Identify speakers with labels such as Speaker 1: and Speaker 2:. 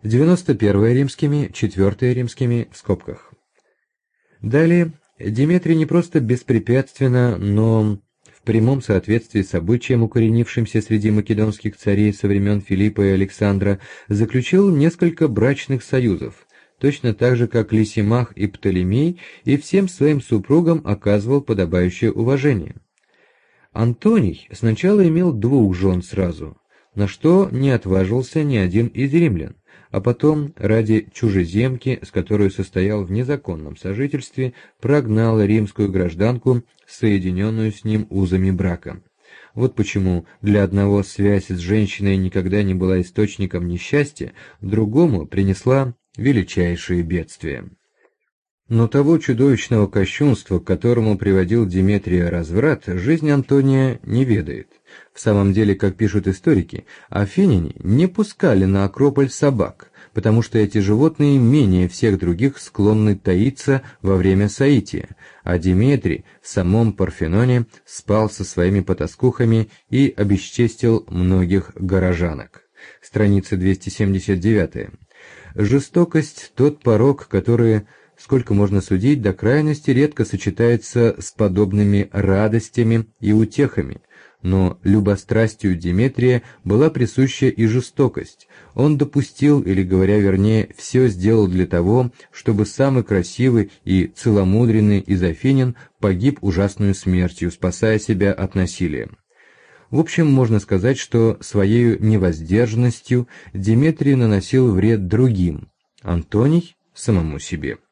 Speaker 1: 91 римскими, 4 римскими в скобках. Далее, Деметрий не просто беспрепятственно, но в прямом соответствии с обычаем, укоренившимся среди македонских царей со времен Филиппа и Александра, заключил несколько брачных союзов, точно так же, как Лисимах и Птолемей, и всем своим супругам оказывал подобающее уважение. Антоний сначала имел 2 жен сразу, на что не отважился ни один из римлян, а потом ради чужеземки, с которой состоял в незаконном сожительстве, прогнал римскую гражданку, соединенную с ним узами брака. Вот почему для одного связь с женщиной никогда не была источником несчастья, другому принесла величайшие бедствия. Но того чудовищного кощунства, к которому приводил Деметрия разврат, жизнь Антония не ведает. В самом деле, как пишут историки, афиняне не пускали на Акрополь собак, потому что эти животные менее всех других склонны таиться во время соития, а Деметрий в самом Парфеноне спал со своими потаскухами и обесчестил многих горожанок. Страница 279. Жестокость – тот порок, который, сколько можно судить, до крайности редко сочетается с подобными радостями и утехами, но любострастию Деметрия была присуща и жестокость. Он допустил, или говоря вернее, все сделал для того, чтобы самый красивый и целомудренный из афинян погиб ужасную смертью, спасая себя от насилия. В общем, можно сказать, что своей невоздержанностью Деметрий наносил вред другим, Антоний – самому себе.